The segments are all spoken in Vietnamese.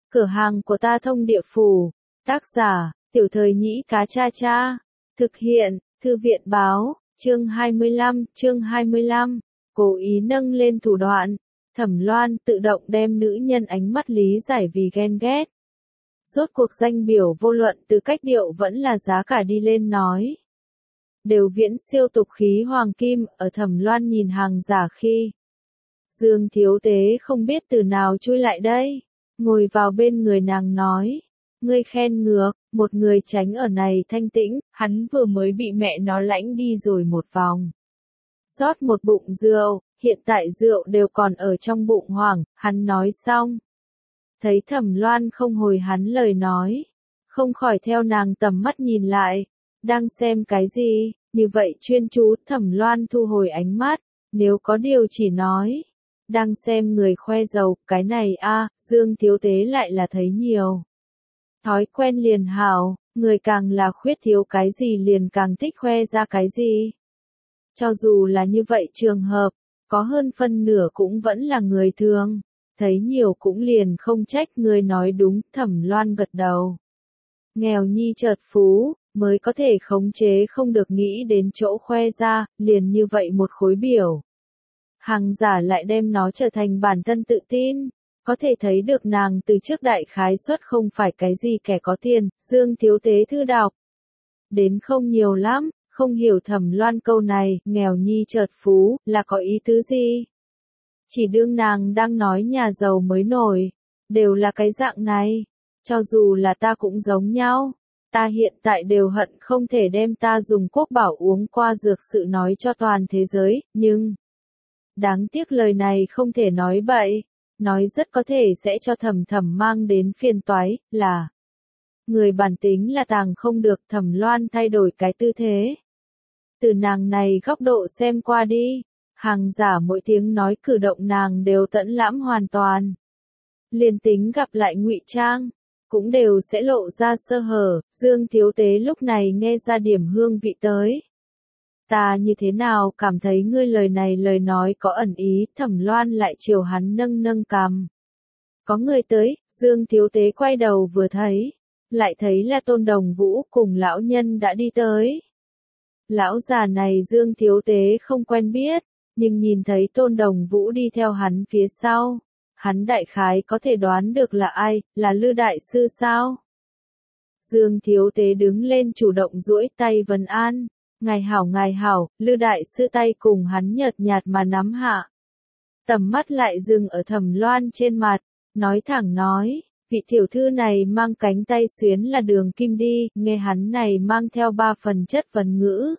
Cửa hàng của ta thông địa phủ. Tác giả, Tiểu Thời Nhĩ Cá Cha Cha. Thực hiện, Thư viện báo, chương 25. Cố ý nâng lên thủ đoạn. Thẩm Loan tự động đem nữ nhân ánh mắt lý giải vì ghen ghét. Rốt cuộc danh biểu vô luận từ cách điệu vẫn là giá cả đi lên nói. Đều viễn siêu tục khí hoàng kim, ở Thẩm Loan nhìn hàng giả khi. Dương Thiếu Tế không biết từ nào chui lại đây, ngồi vào bên người nàng nói. Ngươi khen ngược, một người tránh ở này thanh tĩnh, hắn vừa mới bị mẹ nó lãnh đi rồi một vòng. Rót một bụng rượu, hiện tại rượu đều còn ở trong bụng hoảng, hắn nói xong. Thấy Thẩm Loan không hồi hắn lời nói, không khỏi theo nàng tầm mắt nhìn lại, đang xem cái gì, như vậy chuyên chú. Thẩm Loan thu hồi ánh mắt, nếu có điều chỉ nói. Đang xem người khoe giàu, cái này Dương Thiếu Tế lại là thấy nhiều. Thói quen liền hảo, người càng là khuyết thiếu cái gì liền càng thích khoe ra cái gì. Cho dù là như vậy trường hợp, có hơn phân nửa cũng vẫn là người thường, thấy nhiều cũng liền không trách. Người nói đúng. Thẩm Loan gật đầu. Nghèo nhi chợt phú, mới có thể khống chế không được nghĩ đến chỗ khoe ra, liền như vậy một khối biểu. Hàng giả lại đem nó trở thành bản thân tự tin, có thể thấy được nàng từ trước đại khái suất không phải cái gì kẻ có tiền. Dương Thiếu Tế thư đọc đến không nhiều lắm, không hiểu Thẩm Loan câu này, nghèo nhi chợt phú, là có ý tứ gì? Chỉ đương nàng đang nói nhà giàu mới nổi, đều là cái dạng này, cho dù là ta cũng giống nhau. Ta hiện tại đều hận không thể đem ta dùng quốc bảo uống qua dược sự nói cho toàn thế giới, nhưng đáng tiếc lời này không thể nói bậy, nói rất có thể sẽ cho Thẩm Thẩm mang đến phiền toái, là người bản tính là tàng không được. Thẩm Loan thay đổi cái tư thế. Từ nàng này góc độ xem qua đi, hàng giả mỗi tiếng nói cử động nàng đều tẫn lãm hoàn toàn. Liền tính gặp lại ngụy trang, cũng đều sẽ lộ ra sơ hở. Dương Thiếu Tế lúc này nghe ra điểm hương vị tới. Ta như thế nào cảm thấy ngươi lời này lời nói có ẩn ý. Thẩm Loan lại chiều hắn nâng nâng cằm. Có người tới. Dương Thiếu Tế quay đầu vừa thấy, lại thấy là Tôn Đồng Vũ cùng lão nhân đã đi tới. Lão già này Dương Thiếu Tế không quen biết, nhưng nhìn thấy Tôn Đồng Vũ đi theo hắn phía sau, hắn đại khái có thể đoán được là ai, là Lư đại sư sao? Dương Thiếu Tế đứng lên chủ động duỗi tay vấn an. Ngài hảo. Lư đại sư tay cùng hắn nhợt nhạt mà nắm hạ. Tầm mắt lại dừng ở Thẩm Loan trên mặt, nói thẳng nói, vị tiểu thư này mang cánh tay xuyến là đường kim đi. Nghe hắn này mang theo 3 phần chất vấn ngữ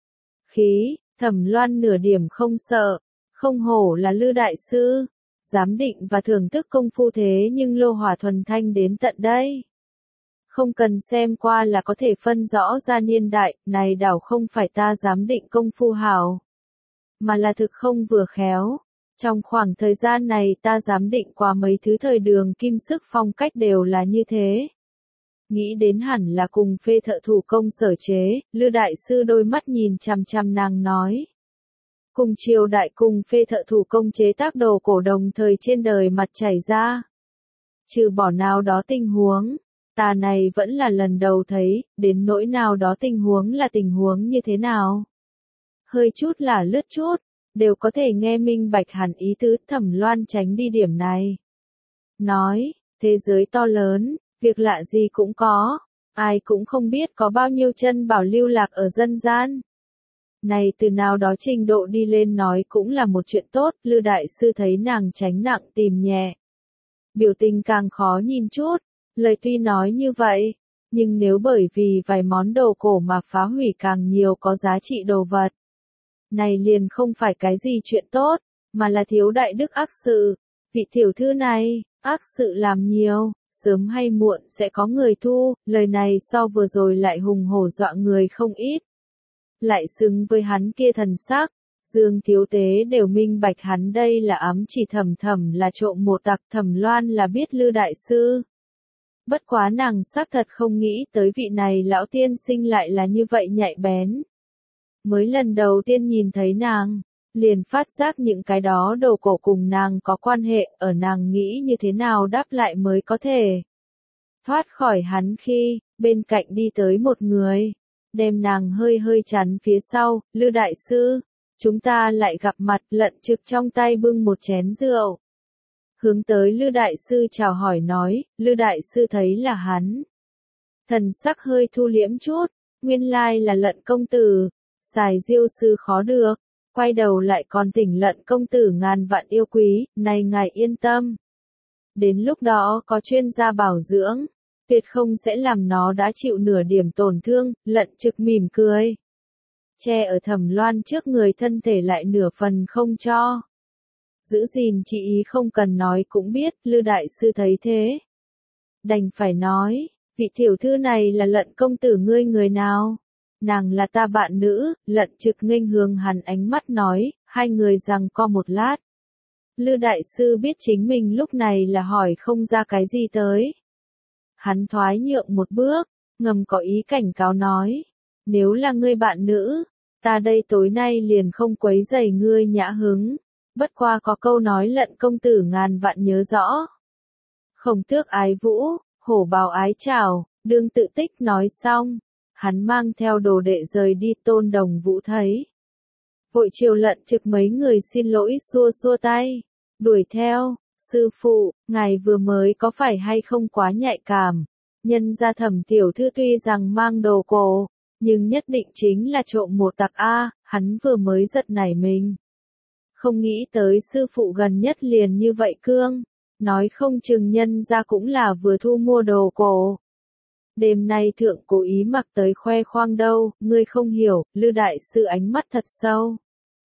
khí, Thẩm Loan nửa điểm không sợ, không hổ là Lư đại sư, giám định và thưởng thức công phu thế nhưng lô hỏa thuần thanh đến tận đây. Không cần xem qua là có thể phân rõ ra niên đại, này đảo không phải ta giám định công phu hảo, mà là thực không vừa khéo. Trong khoảng thời gian này ta giám định qua mấy thứ thời đường kim sức phong cách đều là như thế. Nghĩ đến hẳn là cùng phê thợ thủ công sở chế. Lư đại sư đôi mắt nhìn chằm chằm nàng nói. Cùng triều đại cùng phê thợ thủ công chế tác đồ cổ đồng thời trên đời mặt chảy ra. Trừ bỏ nào đó tình huống, ta này vẫn là lần đầu thấy. Đến nỗi nào đó tình huống là tình huống như thế nào? Hơi chút là lướt chút, đều có thể nghe minh bạch hẳn ý tứ. Thẩm Loan tránh đi điểm này. Nói, thế giới to lớn, việc lạ gì cũng có, ai cũng không biết có bao nhiêu chân bảo lưu lạc ở dân gian. Này từ nào đó trình độ đi lên nói cũng là một chuyện tốt. Lư đại sư thấy nàng tránh nặng tìm nhẹ, biểu tình càng khó nhìn chút. Lời tuy nói như vậy, nhưng nếu bởi vì vài món đồ cổ mà phá hủy càng nhiều có giá trị đồ vật, này liền không phải cái gì chuyện tốt, mà là thiếu đại đức ác sự. Vị tiểu thư này, ác sự làm nhiều, sớm hay muộn sẽ có người thu. Lời này so vừa rồi lại hùng hổ dọa người không ít. Lại xứng với hắn kia thần sắc, Dương Thiếu Tế đều minh bạch hắn đây là ám chỉ Thẩm Thẩm là trộm một tặc. Thẩm Loan là biết Lư đại sư. Bất quá nàng xác thật không nghĩ tới vị này lão tiên sinh lại là như vậy nhạy bén. Mới lần đầu tiên nhìn thấy nàng, liền phát giác những cái đó đồ cổ cùng nàng có quan hệ, ở nàng nghĩ như thế nào đáp lại mới có thể thoát khỏi hắn khi, bên cạnh đi tới một người, đem nàng hơi hơi chắn phía sau, Lư đại sư, chúng ta lại gặp mặt, Lận Trực trong tay bưng một chén rượu. Hướng tới Lư đại sư chào hỏi nói, Lư đại sư thấy là hắn. Thần sắc hơi thu liễm chút, nguyên lai là Lận công tử, xài diêu sư khó được, quay đầu lại còn thỉnh Lận công tử ngàn vạn yêu quý, này ngài yên tâm. Đến lúc đó có chuyên gia bảo dưỡng, tuyệt không sẽ làm nó đã chịu nửa điểm tổn thương, Lận Trực mỉm cười. Che ở Thẩm Loan trước người thân thể lại nửa phần không cho. Giữ gìn chị ý không cần nói cũng biết, Lư đại sư thấy thế. Đành phải nói, vị tiểu thư này là Lận công tử ngươi người nào? Nàng là ta bạn nữ, Lận Trực nghênh hướng hắn ánh mắt nói, hai người giằng co một lát. Lư đại sư biết chính mình lúc này là hỏi không ra cái gì tới. Hắn thoái nhượng một bước, ngầm có ý cảnh cáo nói, nếu là ngươi bạn nữ, ta đây tối nay liền không quấy rầy ngươi nhã hứng, bất qua có câu nói Lận công tử ngàn vạn nhớ rõ. Khổng Tước ái vũ, hổ bào ái chào, đương tự tích nói xong, hắn mang theo đồ đệ rời đi. Tôn Đồng Vũ thấy vội chiều Lận Trực mấy người xin lỗi xua xua tay, đuổi theo, sư phụ, ngài vừa mới có phải hay không quá nhạy cảm, nhân gia Thẩm tiểu thư tuy rằng mang đồ cổ, nhưng nhất định chính là trộm một tặc a, hắn vừa mới giật nảy mình. Không nghĩ tới sư phụ gần nhất liền như vậy cương, nói không chừng nhân gia cũng là vừa thu mua đồ cổ. Đêm nay thượng cố ý mặc tới khoe khoang đâu, ngươi không hiểu, Lư đại sư ánh mắt thật sâu.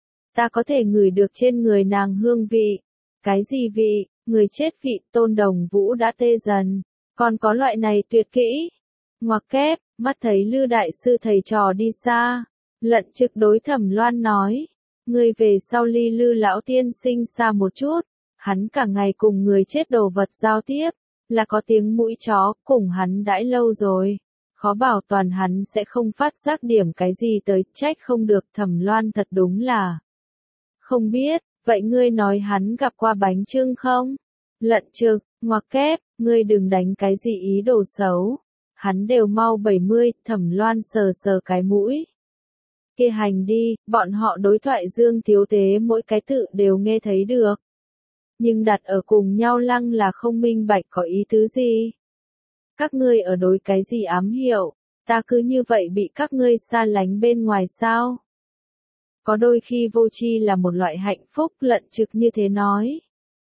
Ta có thể ngửi được trên người nàng hương vị. Cái gì vị, người chết vị, Tôn Đồng Vũ đã tê dần, còn có loại này tuyệt kỹ. Ngoặc kép, mắt thấy Lư đại sư thầy trò đi xa, Lận Trực đối Thẩm Loan nói, ngươi về sau ly Lư lão tiên sinh xa một chút, hắn cả ngày cùng người chết đồ vật giao tiếp, là có tiếng mũi chó, cùng hắn đãi lâu rồi, khó bảo toàn hắn sẽ không phát giác điểm cái gì tới, trách không được. Thẩm Loan thật đúng là không biết. Vậy ngươi nói hắn gặp qua bánh chưng không? Lận Trực, ngoặc kép, ngươi đừng đánh cái gì ý đồ xấu. Hắn đều mau 70, Thẩm Loan sờ sờ cái mũi. Kia hành đi, bọn họ đối thoại Dương Thiếu Tế mỗi cái tự đều nghe thấy được. Nhưng đặt ở cùng nhau lăng là không minh bạch có ý tứ gì. Các ngươi ở đối cái gì ám hiệu, ta cứ như vậy bị các ngươi xa lánh bên ngoài sao? Có đôi khi vô tri là một loại hạnh phúc, Lận Trực như thế nói.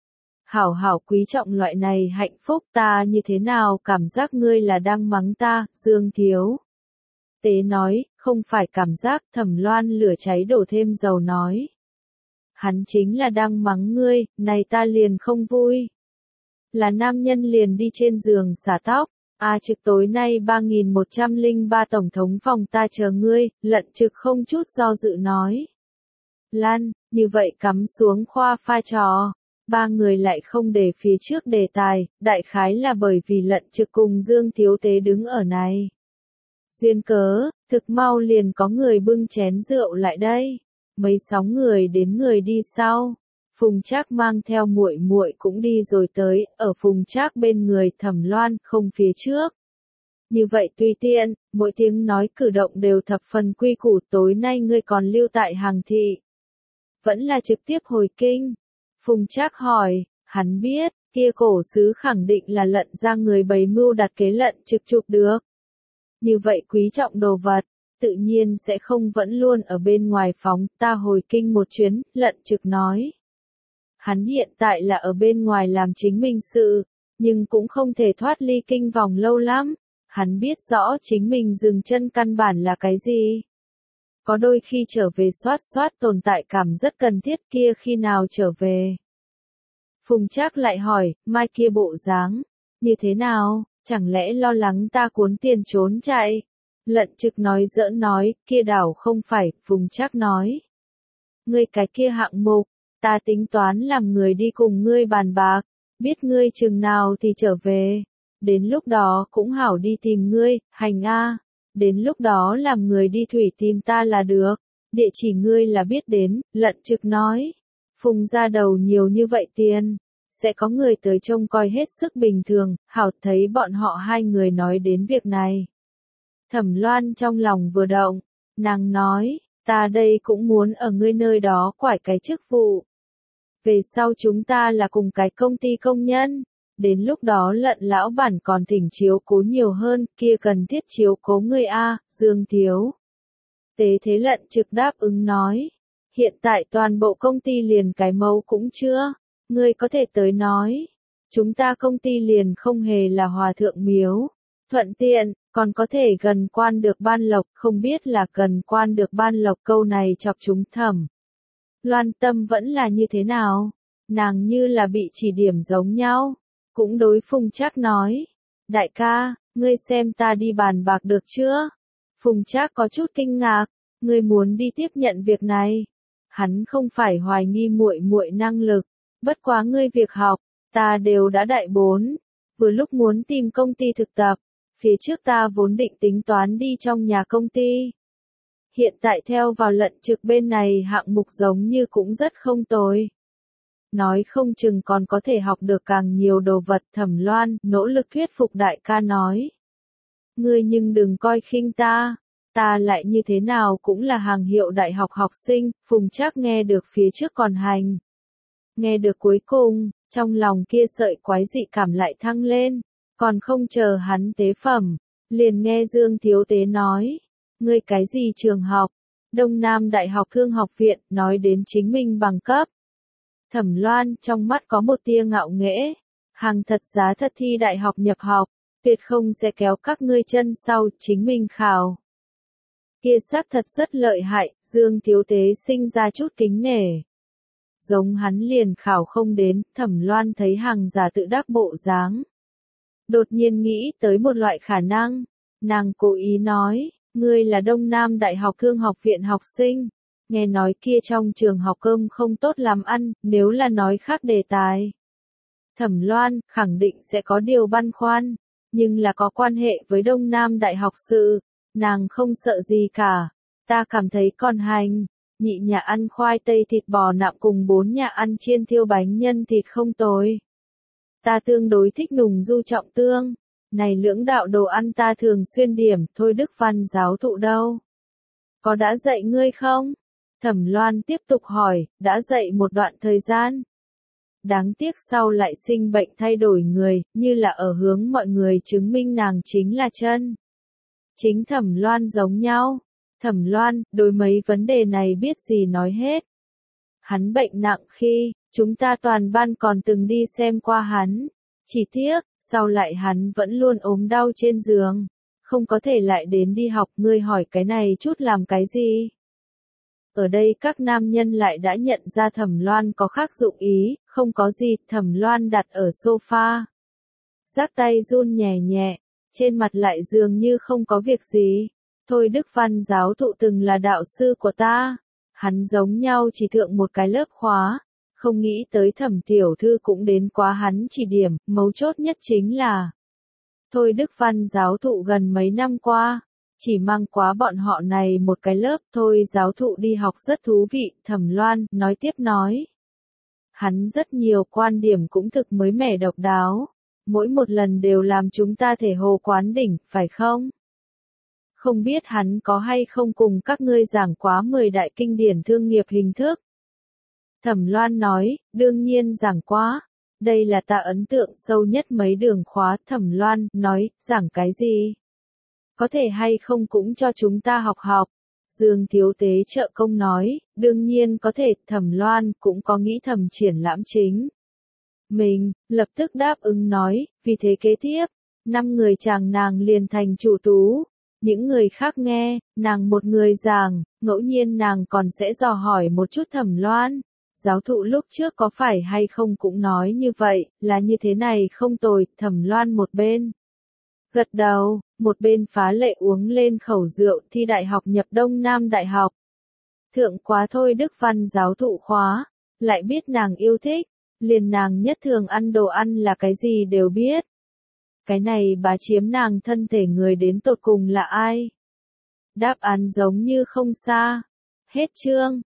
Hảo hảo quý trọng loại này hạnh phúc, ta như thế nào cảm giác ngươi là đang mắng ta, Dương Thiếu. Tế nói, không phải cảm giác. Thẩm Loan lửa cháy đổ thêm dầu nói. Hắn chính là đang mắng ngươi, này ta liền không vui. Là nam nhân liền đi trên giường xả tóc. Trực tối nay 3103 tổng thống phòng ta chờ ngươi, Lận Trực không chút do dự nói. Lan, như vậy cắm xuống khoa pha trò. Ba người lại không để phía trước đề tài, đại khái là bởi vì Lận Trực cùng Dương Thiếu Tế đứng ở này. Duyên cớ, thực mau liền có người bưng chén rượu lại đây. Mấy 6 người đến người đi sau. Phùng Trác mang theo muội muội cũng đi rồi tới, ở Phùng Trác bên người Thẩm Loan, không phía trước. Như vậy tùy tiện, mỗi tiếng nói cử động đều thập phần quy củ. Tối nay ngươi còn lưu tại Hàng Thị, vẫn là trực tiếp hồi kinh? Phùng Trác hỏi, hắn biết, kia cổ sứ khẳng định là Lận ra người bày mưu đặt kế Lận Trực chụp được. Như vậy quý trọng đồ vật, tự nhiên sẽ không vẫn luôn ở bên ngoài phóng. Ta hồi kinh một chuyến, Lận Trực nói. Hắn hiện tại là ở bên ngoài làm chính mình sự, nhưng cũng không thể thoát ly kinh vòng lâu lắm. Hắn biết rõ chính mình dừng chân căn bản là cái gì. Có đôi khi trở về soát tồn tại cảm rất cần thiết, kia khi nào trở về. Phùng Trác lại hỏi, mai kia bộ dáng, như thế nào, chẳng lẽ lo lắng ta cuốn tiền trốn chạy? Lận Trực nói giỡn nói, kia đảo không phải. Phùng Trác nói. Ngươi cái kia hạng mục, ta tính toán làm người đi cùng ngươi bàn bạc, biết ngươi chừng nào thì trở về. Đến lúc đó cũng hảo đi tìm ngươi, hành a. Đến lúc đó làm người đi thủy tìm ta là được. Địa chỉ ngươi là biết đến, Lận Trực nói. Phùng ra đầu nhiều như vậy tiền, sẽ có người tới trông coi hết sức bình thường, hảo thấy bọn họ hai người nói đến việc này. Thẩm Loan trong lòng vừa động, nàng nói, ta đây cũng muốn ở ngươi nơi đó quải cái chức vụ. Về sau chúng ta là cùng cái công ty công nhân, đến lúc đó Lận lão bản còn thỉnh chiếu cố nhiều hơn, kia cần thiết chiếu cố ngươi a, Dương Thiếu. Tế thế Lận Trực đáp ứng nói, hiện tại toàn bộ công ty liền cái mẫu cũng chưa, ngươi có thể tới nói, chúng ta công ty liền không hề là hòa thượng miếu, thuận tiện, còn có thể gần quan được ban lộc, không biết là gần quan được ban lộc câu này chọc chúng Thẩm Loan tâm vẫn là như thế nào, nàng như là bị chỉ điểm giống nhau, cũng đối Phùng Trác nói, đại ca, ngươi xem ta đi bàn bạc được chưa? Phùng Trác có chút kinh ngạc, ngươi muốn đi tiếp nhận việc này. Hắn không phải hoài nghi muội muội năng lực, bất quá ngươi việc học, ta đều đã đại 4, vừa lúc muốn tìm công ty thực tập, phía trước ta vốn định tính toán đi trong nhà công ty. Hiện tại theo vào Lận Trực bên này hạng mục giống như cũng rất không tồi. Nói không chừng còn có thể học được càng nhiều đồ vật. Thẩm Loan nỗ lực thuyết phục đại ca nói. Ngươi nhưng đừng coi khinh ta lại như thế nào cũng là hàng hiệu đại học học sinh. Phùng Trác nghe được phía trước còn hành. Nghe được cuối cùng, trong lòng kia sợi quái dị cảm lại thăng lên, còn không chờ hắn tế phẩm, liền nghe Dương Thiếu Tế nói, ngươi cái gì trường học, Đông Nam Đại học Thương học viện, nói đến chính mình bằng cấp. Thẩm Loan trong mắt có một tia ngạo nghễ, hàng thật giá thật thi đại học nhập học, tuyệt không sẽ kéo các ngươi chân sau, chính mình khảo. Kia xác thật rất lợi hại, Dương Thiếu Tế sinh ra chút kính nể. Giống hắn liền khảo không đến, Thẩm Loan thấy hàng giả tự đắc bộ dáng. Đột nhiên nghĩ tới một loại khả năng, nàng cố ý nói, ngươi là Đông Nam Đại học Thương học viện học sinh, nghe nói kia trong trường học cơm không tốt làm ăn, nếu là nói khác đề tài. Thẩm Loan khẳng định sẽ có điều băn khoăn, nhưng là có quan hệ với Đông Nam Đại học sự, nàng không sợ gì cả, ta cảm thấy còn hành. Nhị nhà ăn khoai tây thịt bò nạm cùng 4 nhà ăn chiên thiêu bánh nhân thịt không tồi. Ta tương đối thích nùng du trọng tương, này lưỡng đạo đồ ăn ta thường xuyên điểm, thôi Đức Văn giáo thụ đâu? Có đã dạy ngươi không? Thẩm Loan tiếp tục hỏi, đã dạy một đoạn thời gian. Đáng tiếc sau lại sinh bệnh thay đổi người, như là ở hướng mọi người chứng minh nàng chính là chân. Chính Thẩm Loan giống nhau. Thẩm Loan, đối mấy vấn đề này biết gì nói hết. Hắn bệnh nặng khi, chúng ta toàn ban còn từng đi xem qua hắn. Chỉ tiếc, sau lại hắn vẫn luôn ốm đau trên giường. Không có thể lại đến đi học, ngươi hỏi cái này chút làm cái gì? Ở đây các nam nhân lại đã nhận ra Thẩm Loan có khác dụng ý, không có gì, Thẩm Loan đặt ở sofa. Giác tay run nhẹ nhẹ, trên mặt lại dường như không có việc gì. Thôi Đức Văn giáo thụ từng là đạo sư của ta, hắn giống nhau chỉ thượng một cái lớp khóa, không nghĩ tới Thẩm tiểu thư cũng đến quá hắn chỉ điểm, mấu chốt nhất chính là Thôi Đức Văn giáo thụ gần mấy năm qua, chỉ mang quá bọn họ này một cái lớp. Thôi giáo thụ đi học rất thú vị, Thẩm Loan nói tiếp nói. Hắn rất nhiều quan điểm cũng thực mới mẻ độc đáo, mỗi một lần đều làm chúng ta thể hồ quán đỉnh, phải không? Không biết hắn có hay không cùng các ngươi giảng quá 10 đại kinh điển thương nghiệp hình thức. Thẩm Loan nói, đương nhiên giảng quá. Đây là ta ấn tượng sâu nhất mấy đường khóa. Thẩm Loan nói, giảng cái gì? Có thể hay không cũng cho chúng ta học học. Dương Thiếu Tế trợ công nói, đương nhiên có thể. Thẩm Loan cũng có nghĩ thầm triển lãm chính mình, lập tức đáp ứng nói, vì thế kế tiếp, 5 người chàng nàng liền thành chủ tú. Những người khác nghe, nàng một người giảng, ngẫu nhiên nàng còn sẽ dò hỏi một chút Thẩm Loan. Giáo thụ lúc trước có phải hay không cũng nói như vậy, là như thế này không tồi. Thẩm Loan một bên gật đầu, một bên phá lệ uống lên khẩu rượu. Thi đại học nhập Đông Nam Đại học. Thượng quá Thôi Đức Văn giáo thụ khóa, lại biết nàng yêu thích, liền nàng nhất thường ăn đồ ăn là cái gì đều biết. Cái này bá chiếm nàng thân thể người đến tột cùng là ai? Đáp án giống như không xa. Hết chương.